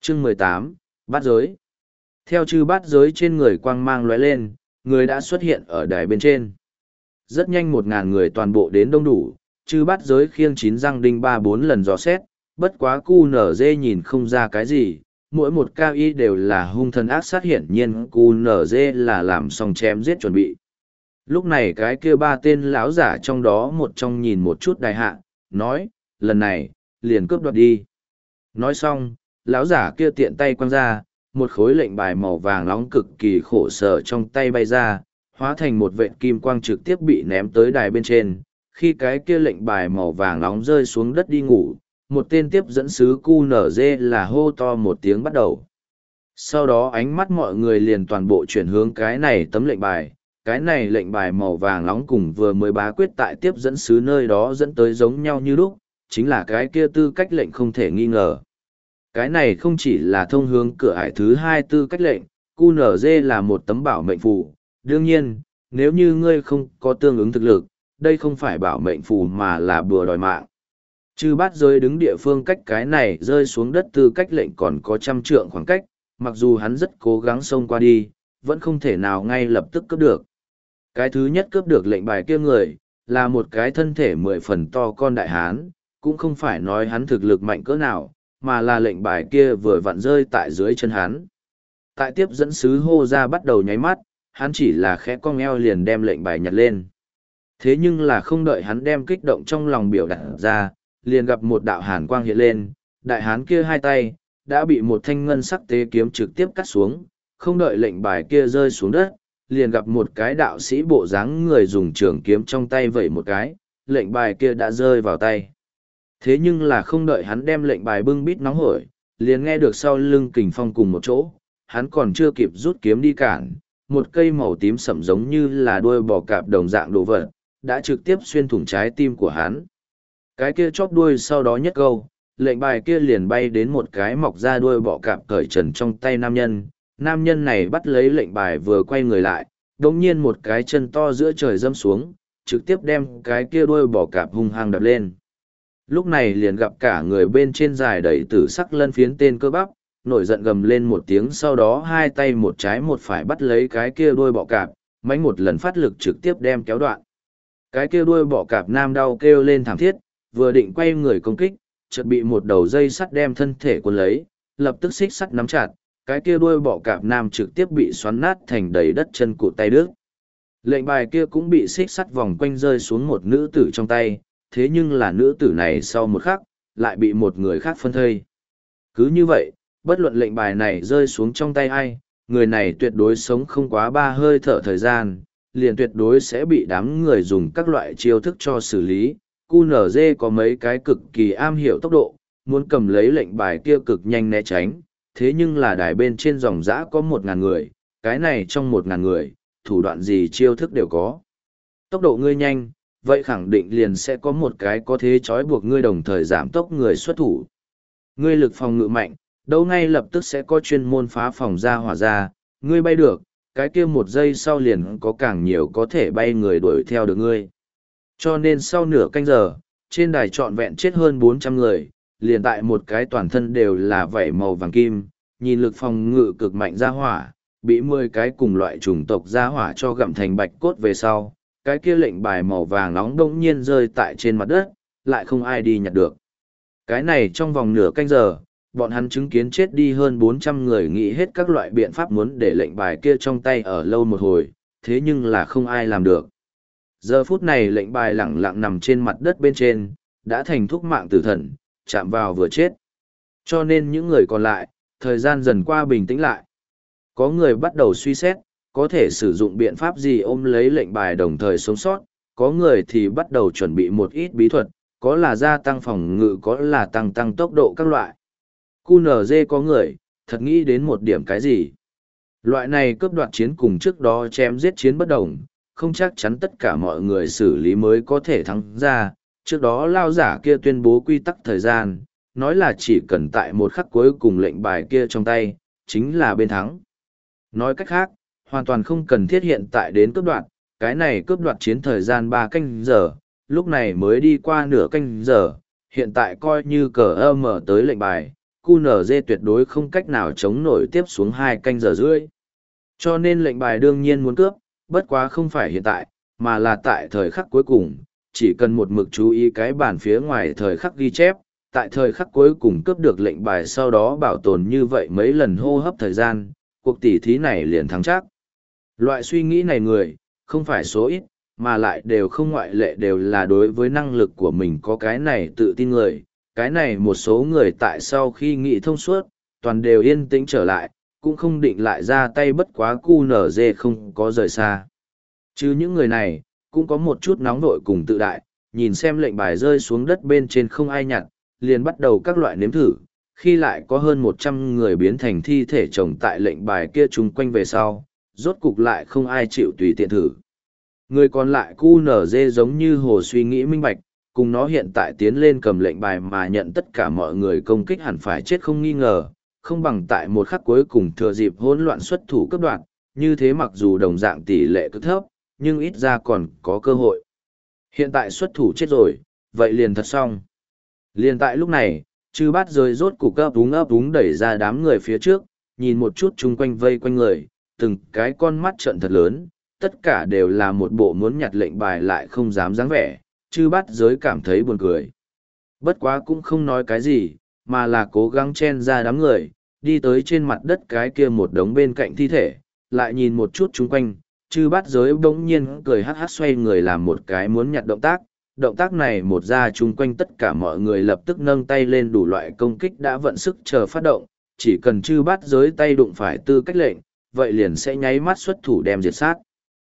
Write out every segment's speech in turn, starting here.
Chương 18, bát giới. Theo chư bát giới trên người quang mang lóe lên, người đã xuất hiện ở đài bên trên. Rất nhanh 1.000 người toàn bộ đến đông đủ, chư bát giới khiêng 9 răng đinh 3-4 lần dò xét, bất quá cu nở dê nhìn không ra cái gì, mỗi một cao y đều là hung thần ác sát, hiển nhiên cu nở dê là làm xong chém giết chuẩn bị. Lúc này cái kia ba tên lão giả trong đó một trong nhìn một chút đại hạ, nói, lần này, liền cướp đoạt đi. Nói xong, lão giả kia tiện tay quăng ra, một khối lệnh bài màu vàng nóng cực kỳ khổ sở trong tay bay ra, hóa thành một vệt kim quang trực tiếp bị ném tới đài bên trên. Khi cái kia lệnh bài màu vàng nóng rơi xuống đất đi ngủ, một tên tiếp dẫn sứ QNZ là hô to một tiếng bắt đầu. Sau đó ánh mắt mọi người liền toàn bộ chuyển hướng cái này tấm lệnh bài. Cái này lệnh bài màu vàng nóng cùng vừa mới bá quyết tại tiếp dẫn sứ nơi đó dẫn tới giống nhau như lúc, chính là cái kia tư cách lệnh không thể nghi ngờ. Cái này không chỉ là thông hướng cửa ải thứ 2 tư cách lệnh, QNZ là một tấm bảo mệnh phù. Đương nhiên, nếu như ngươi không có tương ứng thực lực, đây không phải bảo mệnh phù mà là bùa đòi mạng. Chư bát giới đứng địa phương cách cái này rơi xuống đất tư cách lệnh còn có 100 trượng khoảng cách, mặc dù hắn rất cố gắng xông qua đi, vẫn không thể nào ngay lập tức cướp được. Cái thứ nhất cướp được lệnh bài kia người, là một cái thân thể 10 phần to con đại hán, cũng không phải nói hắn thực lực mạnh cỡ nào, mà là lệnh bài kia vừa vặn rơi tại dưới chân hắn. Tại tiếp dẫn sứ hô ra bắt đầu nháy mắt, hắn chỉ là khẽ cong eo liền đem lệnh bài nhặt lên. Thế nhưng là không đợi hắn đem kích động trong lòng biểu đạt ra, liền gặp một đạo hàn quang hiện lên, đại hán kia hai tay, đã bị một thanh ngân sắc tế kiếm trực tiếp cắt xuống, không đợi lệnh bài kia rơi xuống đất, liền gặp một cái đạo sĩ bộ dáng người dùng trường kiếm trong tay vẩy một cái, lệnh bài kia đã rơi vào tay. Thế nhưng là không đợi hắn đem lệnh bài bưng bít nóng hổi, liền nghe được sau lưng kình phong cùng một chỗ, hắn còn chưa kịp rút kiếm đi cản, một cây màu tím sẫm giống như là đuôi bò cạp đồng dạng đồ vật, đã trực tiếp xuyên thủng trái tim của hắn. Cái kia chóp đuôi sau đó nhất câu, lệnh bài kia liền bay đến một cái mọc ra đuôi bọ cạp cởi trần trong tay nam nhân. Nam nhân này bắt lấy lệnh bài vừa quay người lại, đồng nhiên một cái chân to giữa trời dâm xuống, trực tiếp đem cái kia đuôi bọ cạp hung hăng đập lên. Lúc này liền gặp cả người bên trên dài đầy tử sắc lân phiến tên cơ bắp, nổi giận gầm lên một tiếng, sau đó hai tay một trái một phải bắt lấy cái kia đuôi bọ cạp, mánh một lần phát lực trực tiếp đem kéo đoạn. Cái kia đuôi bọ cạp nam đau kêu lên thảm thiết, vừa định quay người công kích, chợt bị một đầu dây sắt đem thân thể cuốn lấy, lập tức xích sắt nắm chặt, cái kia đuôi bọ cạp nam trực tiếp bị xoắn nát thành đầy đất chân cụt tay đứt. Lệnh bài kia cũng bị xích sắt vòng quanh rơi xuống một nữ tử trong tay, thế nhưng là nữ tử này sau một khắc, lại bị một người khác phân thây. Cứ như vậy, bất luận lệnh bài này rơi xuống trong tay ai, người này tuyệt đối sống không quá 3 hơi thở thời gian, liền tuyệt đối sẽ bị đám người dùng các loại chiêu thức cho xử lý. QNZ có mấy cái cực kỳ am hiểu tốc độ, muốn cầm lấy lệnh bài kia cực nhanh né tránh, thế nhưng là đài bên trên dòng dã có 1.000 người, cái này trong 1.000 người, thủ đoạn gì chiêu thức đều có. Tốc độ ngươi nhanh, vậy khẳng định liền sẽ có một cái có thế trói buộc ngươi đồng thời giảm tốc người xuất thủ. Ngươi lực phòng ngự mạnh, đâu ngay lập tức sẽ có chuyên môn phá phòng ra hỏa ra, ngươi bay được, cái kia một giây sau liền có càng nhiều có thể bay người đuổi theo được ngươi. Cho nên sau nửa canh giờ, trên đài trọn vẹn chết hơn 400 người, liền tại một cái toàn thân đều là vảy màu vàng kim, nhìn lực phòng ngự cực mạnh ra hỏa, bị 10 cái cùng loại chủng tộc ra hỏa cho gặm thành bạch cốt về sau, cái kia lệnh bài màu vàng nóng đông nhiên rơi tại trên mặt đất, lại không ai đi nhặt được. Cái này trong vòng nửa canh giờ, bọn hắn chứng kiến chết đi hơn 400 người, nghĩ hết các loại biện pháp muốn để lệnh bài kia trong tay ở lâu một hồi, thế nhưng là không ai làm được. Giờ phút này lệnh bài lẳng lặng nằm trên mặt đất bên trên, đã thành thúc mạng tử thần, chạm vào vừa chết. Cho nên những người còn lại, thời gian dần qua bình tĩnh lại. Có người bắt đầu suy xét, có thể sử dụng biện pháp gì ôm lấy lệnh bài đồng thời sống sót, có người thì bắt đầu chuẩn bị một ít bí thuật, có là gia tăng phòng ngự, có là tăng tốc độ các loại. QNZ có người, thật nghĩ đến một điểm cái gì. Loại này cướp đoạt chiến cùng trước đó chém giết chiến bất đồng, không chắc chắn tất cả mọi người xử lý mới có thể thắng ra. Trước đó lao giả kia tuyên bố quy tắc thời gian, nói là chỉ cần tại một khắc cuối cùng lệnh bài kia trong tay, chính là bên thắng. Nói cách khác, hoàn toàn không cần thiết hiện tại đến cướp đoạt, cái này cướp đoạt chiến thời gian 3 canh giờ, lúc này mới đi qua nửa canh giờ, hiện tại coi như cờ mở tới lệnh bài, QNZ tuyệt đối không cách nào chống nổi tiếp xuống 2 canh giờ rưỡi. Cho nên lệnh bài đương nhiên muốn cướp, bất quá không phải hiện tại, mà là tại thời khắc cuối cùng, chỉ cần một mực chú ý cái bản phía ngoài thời khắc ghi chép, tại thời khắc cuối cùng cướp được lệnh bài sau đó bảo tồn như vậy mấy lần hô hấp thời gian, cuộc tỉ thí này liền thắng chắc. Loại suy nghĩ này người, không phải số ít, mà lại đều không ngoại lệ đều là đối với năng lực của mình có cái này tự tin người. Cái này một số người tại sau khi nghĩ thông suốt, toàn đều yên tĩnh trở lại, cũng không định lại ra tay bất quá QNZ không có rời xa. Chứ những người này, cũng có một chút nóng vội cùng tự đại, nhìn xem lệnh bài rơi xuống đất bên trên không ai nhặt, liền bắt đầu các loại nếm thử, khi lại có hơn 100 người biến thành thi thể chồng tại lệnh bài kia chung quanh về sau, rốt cục lại không ai chịu tùy tiện thử. Người còn lại QNZ giống như hồ suy nghĩ minh bạch, cùng nó hiện tại tiến lên cầm lệnh bài mà nhận tất cả mọi người công kích hẳn phải chết không nghi ngờ, không bằng tại một khắc cuối cùng thừa dịp hỗn loạn xuất thủ cấp đoạn, như thế mặc dù đồng dạng tỷ lệ cực thấp, nhưng ít ra còn có cơ hội. Hiện tại xuất thủ chết rồi, vậy liền thật xong. Liền tại lúc này, chư bát rơi rốt cục ấp úng đẩy ra đám người phía trước, nhìn một chút chung quanh vây quanh người, từng cái con mắt trợn thật lớn, tất cả đều là một bộ muốn nhặt lệnh bài lại không dám dáng vẻ, chư bát giới cảm thấy buồn cười. Bất quá cũng không nói cái gì, mà là cố gắng chen ra đám người, đi tới trên mặt đất cái kia một đống bên cạnh thi thể, lại nhìn một chút chung quanh, chư bát giới bỗng nhiên cười hắc hắc xoay người làm một cái muốn nhặt động tác này một ra chung quanh tất cả mọi người lập tức nâng tay lên đủ loại công kích đã vận sức chờ phát động, chỉ cần chư bát giới tay đụng phải tư cách lệnh, vậy liền sẽ nháy mắt xuất thủ đem diệt sát.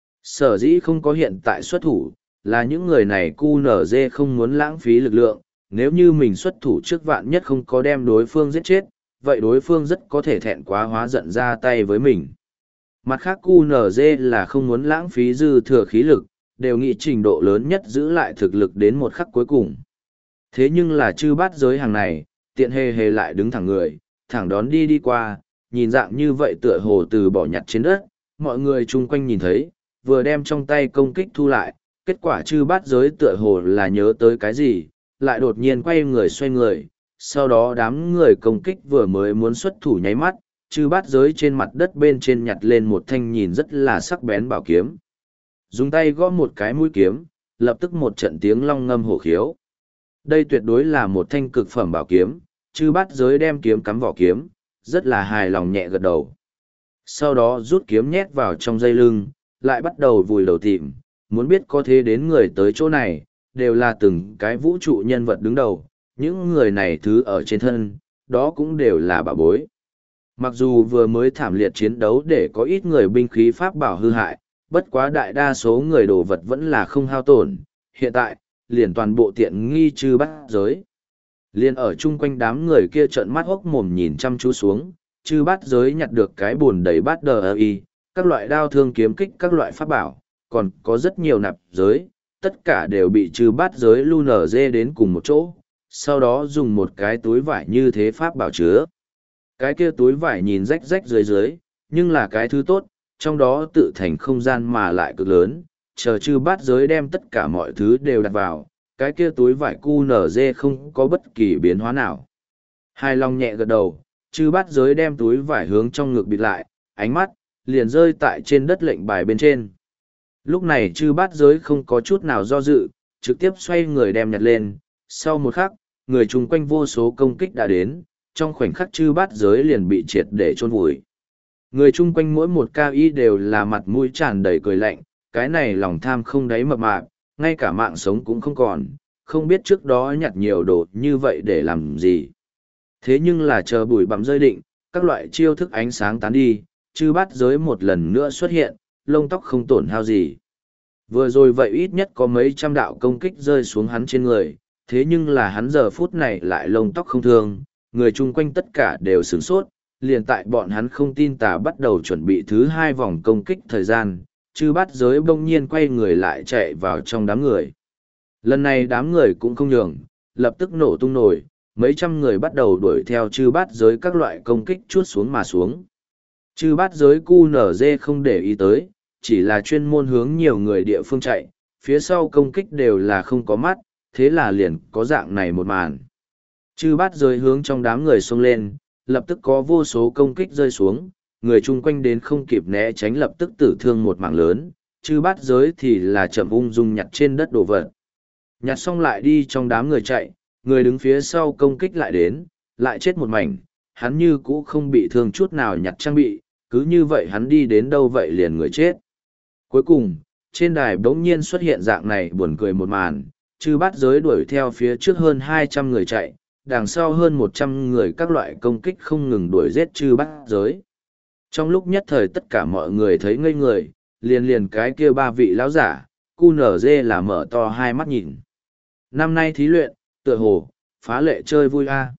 Sở dĩ không có hiện tại xuất thủ, là những người này QNZ không muốn lãng phí lực lượng, nếu như mình xuất thủ trước vạn nhất không có đem đối phương giết chết, vậy đối phương rất có thể thẹn quá hóa giận ra tay với mình. Mặt khác QNZ là không muốn lãng phí dư thừa khí lực, đều nghĩ trình độ lớn nhất giữ lại thực lực đến một khắc cuối cùng. Thế nhưng là chư bát giới hàng này, tiện hề hề lại đứng thẳng người, thẳng đón đi qua, nhìn dạng như vậy tựa hồ từ bỏ nhặt trên đất, mọi người chung quanh nhìn thấy, vừa đem trong tay công kích thu lại, kết quả chư bát giới tựa hồ là nhớ tới cái gì, lại đột nhiên quay người xoay người, sau đó đám người công kích vừa mới muốn xuất thủ nháy mắt, chư bát giới trên mặt đất bên trên nhặt lên một thanh nhìn rất là sắc bén bảo kiếm. Dùng tay gõ một cái mũi kiếm, lập tức một trận tiếng long ngâm hổ khiếu. Đây tuyệt đối là một thanh cực phẩm bảo kiếm, chư bát giới đem kiếm cắm vỏ kiếm, rất là hài lòng nhẹ gật đầu. Sau đó rút kiếm nhét vào trong dây lưng, lại bắt đầu vùi đầu tìm, muốn biết có thế đến người tới chỗ này, đều là từng cái vũ trụ nhân vật đứng đầu, những người này thứ ở trên thân, đó cũng đều là bảo bối. Mặc dù vừa mới thảm liệt chiến đấu để có ít người binh khí pháp bảo hư hại, bất quá đại đa số người đồ vật vẫn là không hao tổn, hiện tại, liền toàn bộ tiện nghi chư bát giới. Liền ở chung quanh đám người kia trợn mắt hốc mồm nhìn chăm chú xuống, chư bát giới nhặt được cái bồn đầy bát đờ y, các loại đao thương kiếm kích các loại pháp bảo, còn có rất nhiều nạp giới, tất cả đều bị chư bát giới lu nở dê đến cùng một chỗ, sau đó dùng một cái túi vải như thế pháp bảo chứa. Cái kia túi vải nhìn rách rách dưới, nhưng là cái thứ tốt, trong đó tự thành không gian mà lại cực lớn, chờ chư bát giới đem tất cả mọi thứ đều đặt vào, cái kia túi vải QNZ không có bất kỳ biến hóa nào. Hài lòng nhẹ gật đầu, chư bát giới đem túi vải hướng trong ngực bịt lại, ánh mắt, liền rơi tại trên đất lệnh bài bên trên. Lúc này chư bát giới không có chút nào do dự, trực tiếp xoay người đem nhặt lên, sau một khắc, người chung quanh vô số công kích đã đến, trong khoảnh khắc chư bát giới liền bị triệt để chôn vùi. Người chung quanh mỗi một cao y đều là mặt mũi tràn đầy cười lạnh, cái này lòng tham không đáy mập mạp, ngay cả mạng sống cũng không còn, không biết trước đó nhặt nhiều đồ như vậy để làm gì. Thế nhưng là chờ bụi bặm rơi định, các loại chiêu thức ánh sáng tán đi, chư bát giới một lần nữa xuất hiện, lông tóc không tổn hao gì. Vừa rồi vậy ít nhất có mấy trăm đạo công kích rơi xuống hắn trên người, thế nhưng là hắn giờ phút này lại lông tóc không thương, người chung quanh tất cả đều sửng sốt, liền tại bọn hắn không tin tà bắt đầu chuẩn bị thứ 2 vòng công kích thời gian, chư bát giới bỗng nhiên quay người lại chạy vào trong đám người. Lần này đám người cũng không nhường, lập tức nổ tung nổi, mấy trăm người bắt đầu đuổi theo chư bát giới các loại công kích chuốt xuống mà xuống. Chư bát giới QNZ không để ý tới, chỉ là chuyên môn hướng nhiều người địa phương chạy, phía sau công kích đều là không có mắt, thế là liền có dạng này một màn. Chư bát giới hướng trong đám người xông lên, lập tức có vô số công kích rơi xuống, người chung quanh đến không kịp né tránh lập tức tử thương một mạng lớn, chư bát giới thì là chậm ung dung nhặt trên đất đồ vật. Nhặt xong lại đi trong đám người chạy, người đứng phía sau công kích lại đến, lại chết một mảnh, hắn như cũ không bị thương chút nào nhặt trang bị, cứ như vậy hắn đi đến đâu vậy liền người chết. Cuối cùng, trên đài bỗng nhiên xuất hiện dạng này buồn cười một màn, chư bát giới đuổi theo phía trước hơn 200 người chạy, đằng sau hơn 100 người các loại công kích không ngừng đuổi giết chư bát giới. Trong lúc nhất thời tất cả mọi người thấy ngây người, liền liền cái kia ba vị lão giả, cu nở dê là mở to hai mắt nhìn. Năm nay thí luyện, tựa hồ, phá lệ chơi vui a.